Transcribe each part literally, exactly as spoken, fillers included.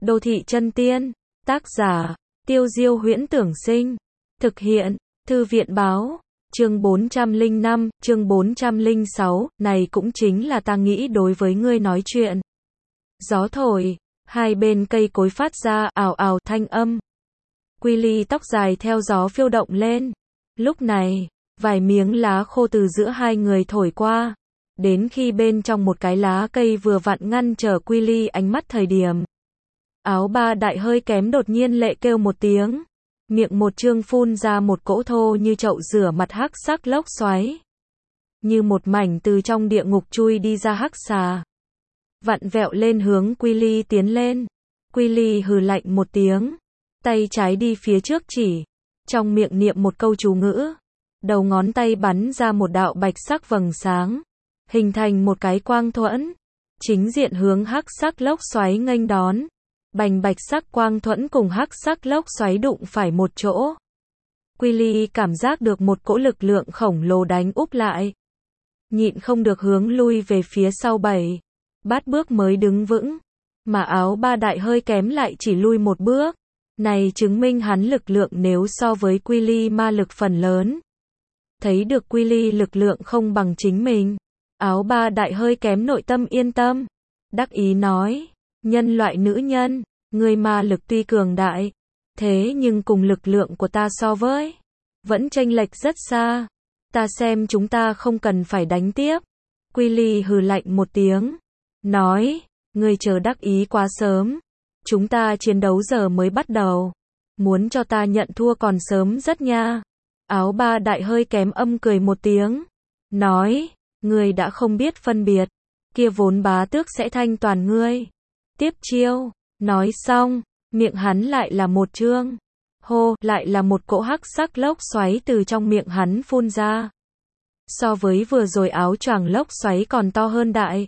Đô thị chân tiên. Tác giả, Tiêu Diêu Huyễn Tưởng Sinh. Thực hiện, Thư viện báo. Chương bốn trăm lẻ năm, chương bốn trăm lẻ sáu, này cũng chính là ta nghĩ đối với ngươi nói chuyện. Gió thổi, hai bên cây cối phát ra ào ào thanh âm. Quy Ly tóc dài theo gió phiêu động lên. Lúc này, vài miếng lá khô từ giữa hai người thổi qua, đến khi bên trong một cái lá cây vừa vặn ngăn trở Quy Ly ánh mắt thời điểm. Áo ba đại hơi kém đột nhiên lệ kêu một tiếng, miệng một trương phun ra một cỗ thô như chậu rửa mặt hắc sắc lốc xoáy. Như một mảnh từ trong địa ngục chui đi ra hắc xà. Vặn vẹo lên hướng Quy Ly tiến lên. Quy Ly hừ lạnh một tiếng, tay trái đi phía trước chỉ, trong miệng niệm một câu chú ngữ. Đầu ngón tay bắn ra một đạo bạch sắc vầng sáng, hình thành một cái quang thuẫn, chính diện hướng hắc sắc lốc xoáy nghênh đón. Bành bạch sắc quang thuẫn cùng hắc sắc lốc xoáy đụng phải một chỗ. Quy Ly cảm giác được một cỗ lực lượng khổng lồ đánh úp lại. Nhịn không được hướng lui về phía sau bảy, bát bước mới đứng vững. Mà áo ba đại hơi kém lại chỉ lui một bước. Này chứng minh hắn lực lượng nếu so với Quy Ly ma lực phần lớn. Thấy được Quy Ly lực lượng không bằng chính mình. Áo ba đại hơi kém nội tâm yên tâm. Đắc ý nói. Nhân loại nữ nhân, người ma lực tuy cường đại, thế nhưng cùng lực lượng của ta so với, vẫn chênh lệch rất xa. Ta xem chúng ta không cần phải đánh tiếp. Quy Ly hừ lạnh một tiếng, nói, người chờ đắc ý quá sớm. Chúng ta chiến đấu giờ mới bắt đầu. Muốn cho ta nhận thua còn sớm rất nha. Áo ba đại hơi kém âm cười một tiếng, nói, người đã không biết phân biệt, kia vốn bá tước sẽ thanh toàn ngươi. Tiếp chiêu, nói xong, miệng hắn lại là một trương. Hô, lại là một cỗ hắc sắc lốc xoáy từ trong miệng hắn phun ra. So với vừa rồi áo choàng lốc xoáy còn to hơn đại.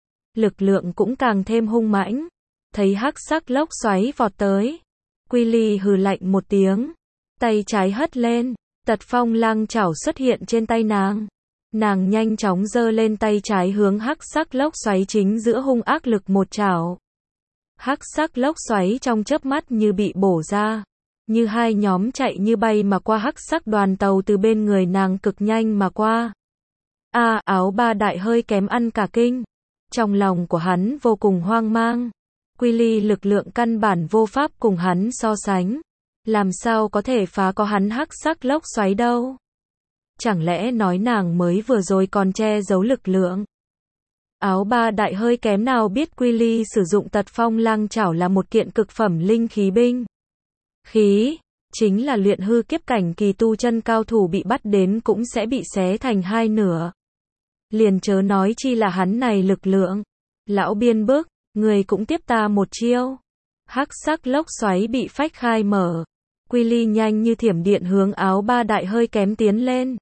Lực lượng cũng càng thêm hung mãnh. Thấy hắc sắc lốc xoáy vọt tới. Quy Ly hừ lạnh một tiếng. Tay trái hất lên, tật phong lang chảo xuất hiện trên tay nàng. Nàng nhanh chóng giơ lên tay trái hướng hắc sắc lốc xoáy chính giữa hung ác lực một chảo. Hắc sắc lốc xoáy trong chớp mắt như bị bổ ra, như hai nhóm chạy như bay mà qua hắc sắc đoàn tàu từ bên người nàng cực nhanh mà qua. A, à, áo ba đại hơi kém ăn cả kinh. Trong lòng của hắn vô cùng hoang mang. Quy Ly lực lượng căn bản vô pháp cùng hắn so sánh. Làm sao có thể phá có hắn hắc sắc lốc xoáy đâu? Chẳng lẽ nói nàng mới vừa rồi còn che giấu lực lượng? Áo ba đại hơi kém nào biết Quy Ly sử dụng tật phong lang chảo là một kiện cực phẩm linh khí binh. Khí, chính là luyện hư kiếp cảnh kỳ tu chân cao thủ bị bắt đến cũng sẽ bị xé thành hai nửa. Liền chớ nói chi là hắn này lực lượng. Lão biên bức, người cũng tiếp ta một chiêu. Hắc sắc lốc xoáy bị phách khai mở. Quy Ly nhanh như thiểm điện hướng áo ba đại hơi kém tiến lên.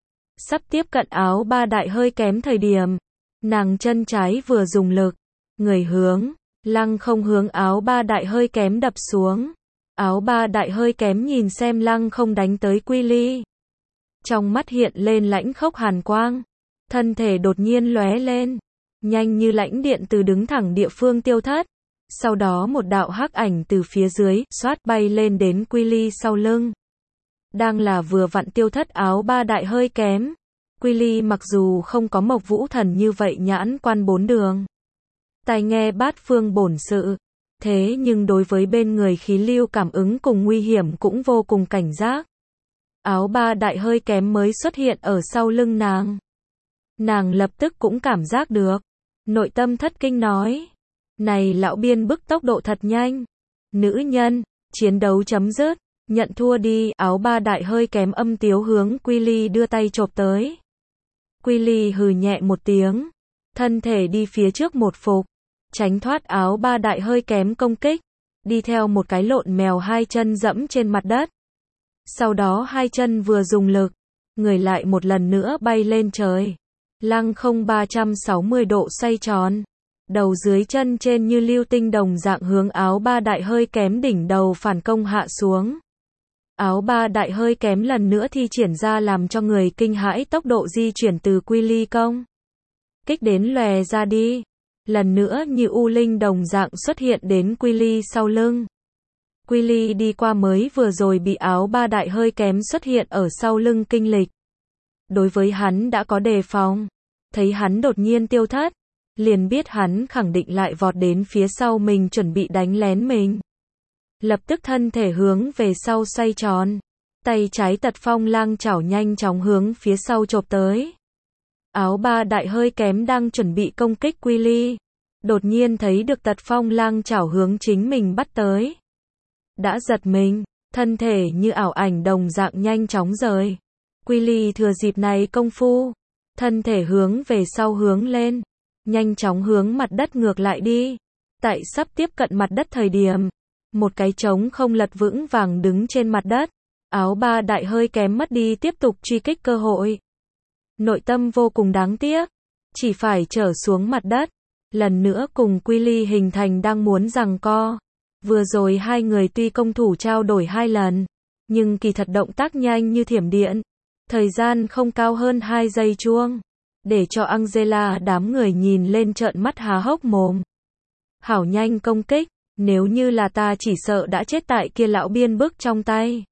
Sắp tiếp cận áo ba đại hơi kém thời điểm. Nàng chân trái vừa dùng lực, người hướng, lăng không hướng áo ba đại hơi kém đập xuống. Áo ba đại hơi kém nhìn xem lăng không đánh tới Quy Ly. Trong mắt hiện lên lãnh khốc hàn quang, thân thể đột nhiên lóe lên, nhanh như lãnh điện từ đứng thẳng địa phương tiêu thất. Sau đó một đạo hắc ảnh từ phía dưới, xoát bay lên đến Quy Ly sau lưng. Đang là vừa vặn tiêu thất áo ba đại hơi kém. Quy Ly mặc dù không có Mộc Vũ Thần như vậy nhãn quan bốn đường, tai nghe bát phương bổn sự, thế nhưng đối với bên người khí lưu cảm ứng cùng nguy hiểm cũng vô cùng cảnh giác. Áo ba đại hơi kém mới xuất hiện ở sau lưng nàng. Nàng lập tức cũng cảm giác được, nội tâm thất kinh nói, này lão biên bức tốc độ thật nhanh. Nữ nhân, chiến đấu chấm dứt, nhận thua đi. Áo ba đại hơi kém âm tiếu hướng Quy Ly đưa tay chộp tới. Quy Ly hừ nhẹ một tiếng, thân thể đi phía trước một phục, tránh thoát áo ba đại hơi kém công kích, đi theo một cái lộn mèo hai chân dẫm trên mặt đất. Sau đó hai chân vừa dùng lực, người lại một lần nữa bay lên trời, lăng không ba trăm sáu mươi độ xoay tròn, đầu dưới chân trên như lưu tinh đồng dạng hướng áo ba đại hơi kém đỉnh đầu phản công hạ xuống. Áo ba đại hơi kém lần nữa thi triển ra làm cho người kinh hãi tốc độ di chuyển từ Quy Ly công kích đến lòe ra đi. lần nữa như u linh đồng dạng xuất hiện đến Quy Ly sau lưng. Quy Ly đi qua mới vừa rồi bị áo ba đại hơi kém xuất hiện ở sau lưng kinh lịch. Đối với hắn đã có đề phòng, thấy hắn đột nhiên tiêu thất, liền biết hắn khẳng định lại vọt đến phía sau mình chuẩn bị đánh lén mình. Lập tức thân thể hướng về sau xoay tròn, tay trái tật phong lang chảo nhanh chóng hướng phía sau chộp tới. Áo ba đại hơi kém đang chuẩn bị công kích Quy Ly, đột nhiên thấy được tật phong lang chảo hướng chính mình bắt tới. Đã giật mình, thân thể như ảo ảnh đồng dạng nhanh chóng rời. Quy Ly thừa dịp này công phu, thân thể hướng về sau hướng lên, nhanh chóng hướng mặt đất ngược lại đi. Tại sắp tiếp cận mặt đất thời điểm, một cái trống không lật vững vàng đứng trên mặt đất. Áo ba đại hơi kém mất đi tiếp tục truy kích cơ hội. Nội tâm vô cùng đáng tiếc, chỉ phải trở xuống mặt đất, lần nữa cùng Quy Ly hình thành đang muốn giằng co. Vừa rồi hai người tuy công thủ trao đổi hai lần, nhưng kỳ thật động tác nhanh như thiểm điện, thời gian không cao hơn hai giây chuông, để cho Angela đám người nhìn lên trợn mắt há hốc mồm. Hảo nhanh công kích, nếu như là ta chỉ sợ đã chết tại kia lão biên bức trong tay.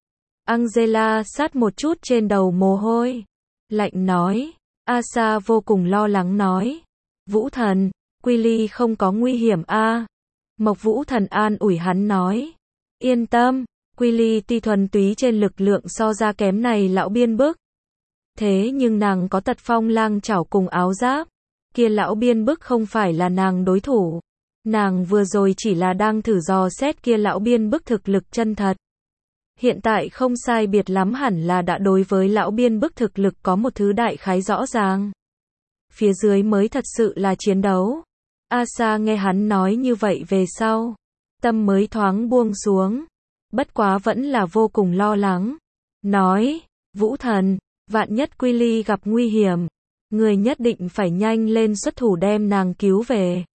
Angela sát một chút trên đầu mồ hôi, lạnh nói. Asa vô cùng lo lắng nói. Vũ thần, Quy Ly không có nguy hiểm a. Mộc Vũ thần an ủi hắn nói. Yên tâm, Quy Ly tuy thuần túy trên lực lượng so ra kém này lão biên bức. Thế nhưng nàng có tật phong lang chảo cùng áo giáp. Kia lão biên bức không phải là nàng đối thủ. Nàng vừa rồi chỉ là đang thử dò xét kia lão biên bức thực lực chân thật. Hiện tại không sai biệt lắm hẳn là đã đối với lão biên bức thực lực có một thứ đại khái rõ ràng. Phía dưới mới thật sự là chiến đấu. Asa nghe hắn nói như vậy về sau, tâm mới thoáng buông xuống. Bất quá vẫn là vô cùng lo lắng. Nói, Vũ thần, vạn nhất Quy Ly gặp nguy hiểm, người nhất định phải nhanh lên xuất thủ đem nàng cứu về.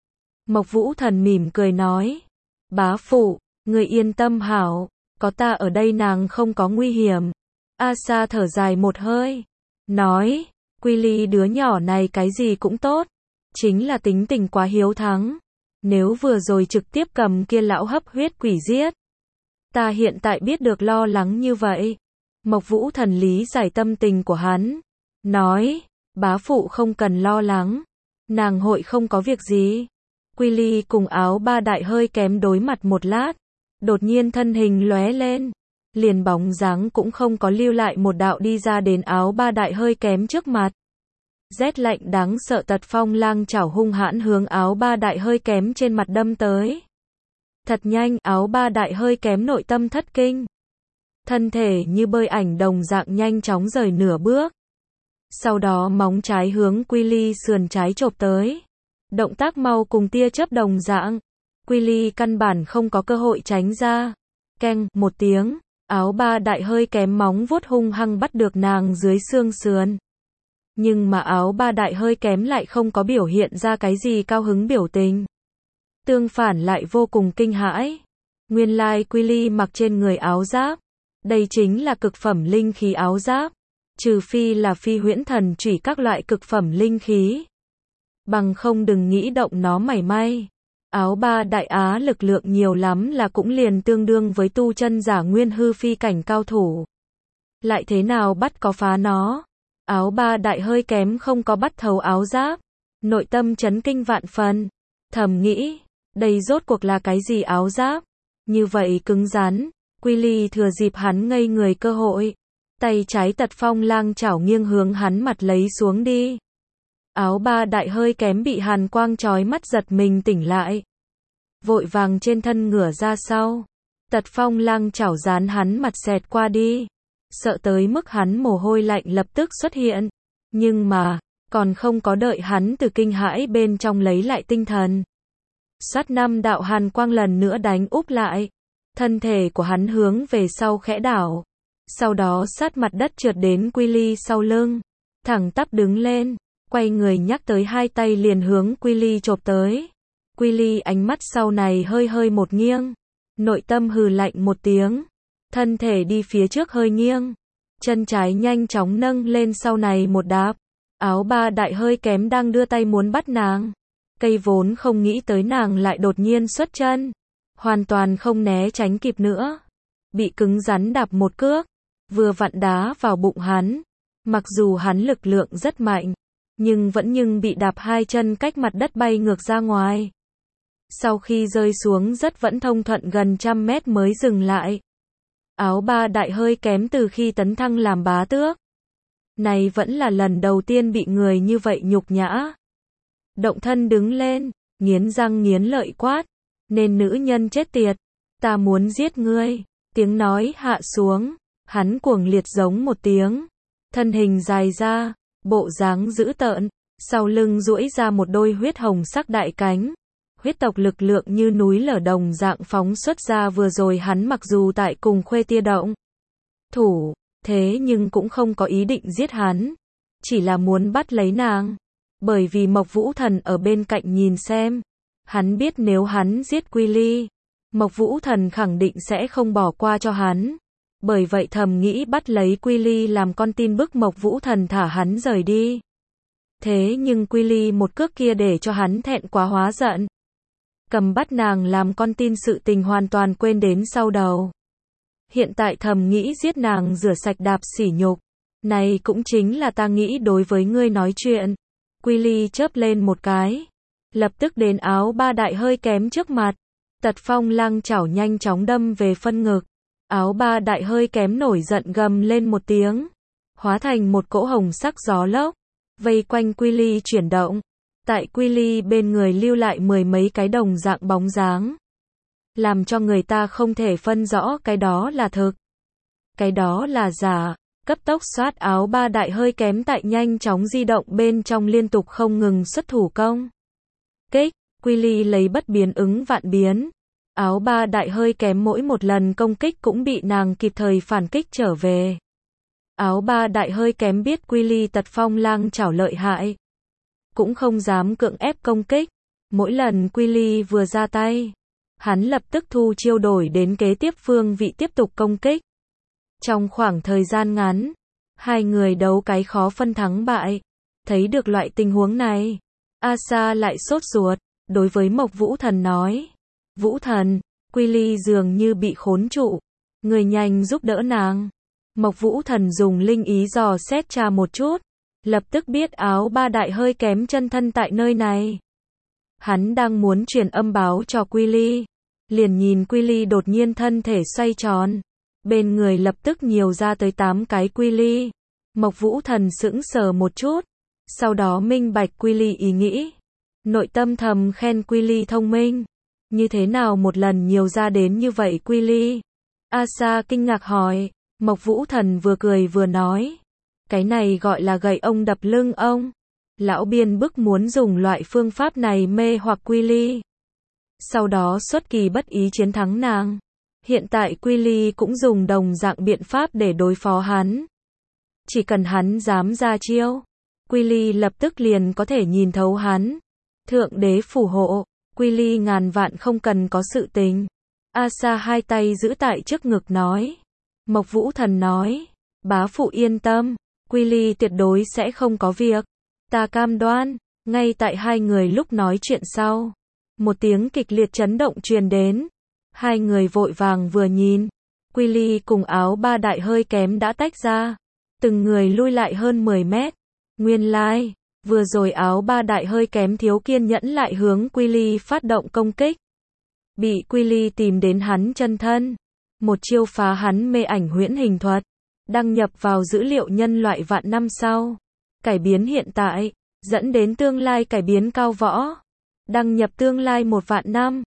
Mộc Vũ thần mỉm cười nói. Bá phụ, người yên tâm hảo, có ta ở đây nàng không có nguy hiểm. Asa thở dài một hơi, nói, Quy Ly đứa nhỏ này cái gì cũng tốt, chính là tính tình quá hiếu thắng. Nếu vừa rồi trực tiếp cầm kia lão hấp huyết quỷ giết, ta hiện tại biết được lo lắng như vậy. Mộc Vũ thần lý giải tâm tình của hắn, nói, bá phụ không cần lo lắng, nàng hội không có việc gì. Quy Ly cùng áo ba đại hơi kém đối mặt một lát, đột nhiên thân hình lóe lên, liền bóng dáng cũng không có lưu lại một đạo đi ra đến áo ba đại hơi kém trước mặt. Rét lạnh đáng sợ tật phong lang chảo hung hãn hướng áo ba đại hơi kém trên mặt đâm tới. Thật nhanh, áo ba đại hơi kém nội tâm thất kinh. Thân thể như bơi ảnh đồng dạng nhanh chóng rời nửa bước. Sau đó móng trái hướng Quy Ly sườn trái chộp tới. Động tác mau cùng tia chớp đồng dạng. Quy Ly căn bản không có cơ hội tránh ra. Keng, một tiếng, áo ba đại hơi kém móng vuốt hung hăng bắt được nàng dưới xương sườn. Nhưng mà áo ba đại hơi kém lại không có biểu hiện ra cái gì cao hứng biểu tình. Tương phản lại vô cùng kinh hãi. Nguyên lai Quy Ly mặc trên người áo giáp. Đây chính là cực phẩm linh khí áo giáp. Trừ phi là phi huyễn thần chủy các loại cực phẩm linh khí. Bằng không đừng nghĩ động nó mảy may. Áo ba đại á lực lượng nhiều lắm là cũng liền tương đương với tu chân giả nguyên hư phi cảnh cao thủ. Lại thế nào bắt có phá nó. Áo ba đại hơi kém không có bắt thấu áo giáp. Nội tâm chấn kinh vạn phần. Thầm nghĩ, đây rốt cuộc là cái gì áo giáp? Như vậy cứng rắn. Quy Ly thừa dịp hắn ngây người cơ hội. Tay trái tật phong lang chảo nghiêng hướng hắn mặt lấy xuống đi. Áo ba đại hơi kém bị hàn quang chói mắt giật mình tỉnh lại. Vội vàng trên thân ngửa ra sau. Tật phong lang chảo dán hắn mặt xẹt qua đi. Sợ tới mức hắn mồ hôi lạnh lập tức xuất hiện. Nhưng mà, còn không có đợi hắn từ kinh hãi bên trong lấy lại tinh thần. Sát năm đạo hàn quang lần nữa đánh úp lại. Thân thể của hắn hướng về sau khẽ đảo. Sau đó sát mặt đất trượt đến Quy Ly sau lưng. Thẳng tắp đứng lên. Quay người nhắc tới hai tay liền hướng Quy Ly chộp tới. Quy Ly ánh mắt sau này hơi hơi một nghiêng. Nội tâm hừ lạnh một tiếng. Thân thể đi phía trước hơi nghiêng. Chân trái nhanh chóng nâng lên sau này một đạp. Áo ba đại hơi kém đang đưa tay muốn bắt nàng. Cây vốn không nghĩ tới nàng lại đột nhiên xuất chân, hoàn toàn không né tránh kịp nữa, bị cứng rắn đạp một cước, vừa vặn đá vào bụng hắn. Mặc dù hắn lực lượng rất mạnh, nhưng vẫn nhưng bị đạp hai chân cách mặt đất bay ngược ra ngoài. Sau khi rơi xuống rất vẫn thông thuận gần trăm mét mới dừng lại. Áo ba đại hơi kém từ khi tấn thăng làm bá tước. Này vẫn là lần đầu tiên bị người như vậy nhục nhã. Động thân đứng lên, nghiến răng nghiến lợi quát. Nên nữ nhân chết tiệt, ta muốn giết ngươi. Tiếng nói hạ xuống, hắn cuồng liệt giống một tiếng. Thân hình dài ra, bộ dáng dữ tợn, sau lưng duỗi ra một đôi huyết hồng sắc đại cánh. Huyết tộc lực lượng như núi lở đồng dạng phóng xuất ra vừa rồi hắn mặc dù tại cùng Khuê Tia động thủ, thế nhưng cũng không có ý định giết hắn, chỉ là muốn bắt lấy nàng. Bởi vì Mộc Vũ Thần ở bên cạnh nhìn xem, hắn biết nếu hắn giết Quy Ly, Mộc Vũ Thần khẳng định sẽ không bỏ qua cho hắn. Bởi vậy thầm nghĩ bắt lấy Quy Ly làm con tin bức Mộc Vũ Thần thả hắn rời đi. Thế nhưng Quy Ly một cước kia để cho hắn thẹn quá hóa giận. Cầm bắt nàng làm con tin sự tình hoàn toàn quên đến sau đầu. Hiện tại thầm nghĩ giết nàng rửa sạch đạp sỉ nhục. Này cũng chính là ta nghĩ đối với ngươi nói chuyện. Quy Ly chớp lên một cái, lập tức đến áo ba đại hơi kém trước mặt. Tật phong lang chảo nhanh chóng đâm về phân ngực. Áo ba đại hơi kém nổi giận gầm lên một tiếng, hóa thành một cỗ hồng sắc gió lốc, vây quanh Quy Ly chuyển động. Tại Quy Ly bên người lưu lại mười mấy cái đồng dạng bóng dáng, làm cho người ta không thể phân rõ cái đó là thực, cái đó là giả. Cấp tốc xoát áo ba đại hơi kém tại nhanh chóng di động bên trong liên tục không ngừng xuất thủ công kích. Quy Ly lấy bất biến ứng vạn biến. Áo ba đại hơi kém mỗi một lần công kích cũng bị nàng kịp thời phản kích trở về. Áo ba đại hơi kém biết Quy Ly tật phong lang chảo lợi hại, cũng không dám cưỡng ép công kích. Mỗi lần Quy Ly vừa ra tay, hắn lập tức thu chiêu đổi đến kế tiếp phương vị tiếp tục công kích. Trong khoảng thời gian ngắn, hai người đấu cái khó phân thắng bại. Thấy được loại tình huống này, Asa lại sốt ruột, đối với Mộc Vũ Thần nói. Vũ Thần, Quy Ly dường như bị khốn trụ, người nhanh giúp đỡ nàng. Mộc Vũ Thần dùng linh ý dò xét tra một chút, lập tức biết áo ba đại hơi kém chân thân tại nơi này. Hắn đang muốn truyền âm báo cho Quy Ly, liền nhìn Quy Ly đột nhiên thân thể xoay tròn, bên người lập tức nhiều ra tới tám cái Quy Ly. Mộc Vũ Thần sững sờ một chút, sau đó minh bạch Quy Ly ý nghĩ, nội tâm thầm khen Quy Ly thông minh. Như thế nào một lần nhiều ra đến như vậy Quy Ly? Asa kinh ngạc hỏi. Mộc Vũ Thần vừa cười vừa nói, cái này gọi là gậy ông đập lưng ông. Lão biên bức muốn dùng loại phương pháp này mê hoặc Quy Ly, sau đó xuất kỳ bất ý chiến thắng nàng. Hiện tại Quy Ly cũng dùng đồng dạng biện pháp để đối phó hắn. Chỉ cần hắn dám ra chiêu, Quy Ly lập tức liền có thể nhìn thấu hắn. Thượng đế phù hộ, Quy Ly ngàn vạn không cần có sự tình. Asa hai tay giữ tại trước ngực nói. Mộc Vũ Thần nói, bá phụ yên tâm, Quy Ly tuyệt đối sẽ không có việc. Ta cam đoan. Ngay tại hai người lúc nói chuyện sau, một tiếng kịch liệt chấn động truyền đến. Hai người vội vàng vừa nhìn, Quy Ly cùng áo ba đại hơi kém đã tách ra, từng người lui lại hơn mười mét. Nguyên lai, like, vừa rồi áo ba đại hơi kém thiếu kiên nhẫn lại hướng Quy Ly phát động công kích. Bị Quy Ly tìm đến hắn chân thân, một chiêu phá hắn mê ảnh huyễn hình thuật, đăng nhập vào dữ liệu nhân loại vạn năm sau, cải biến hiện tại, dẫn đến tương lai cải biến cao võ, đăng nhập tương lai một vạn năm.